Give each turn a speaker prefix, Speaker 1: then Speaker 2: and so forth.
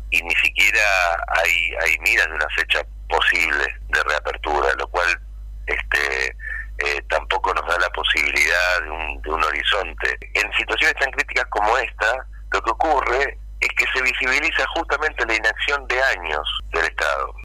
Speaker 1: y ni siquiera hay miras de una fecha posible de reapertura, lo cual tampoco nos da la posibilidad de un horizonte. En situaciones tan críticas como esta, lo que ocurre es que se visibiliza justamente la inacción de años del Estado.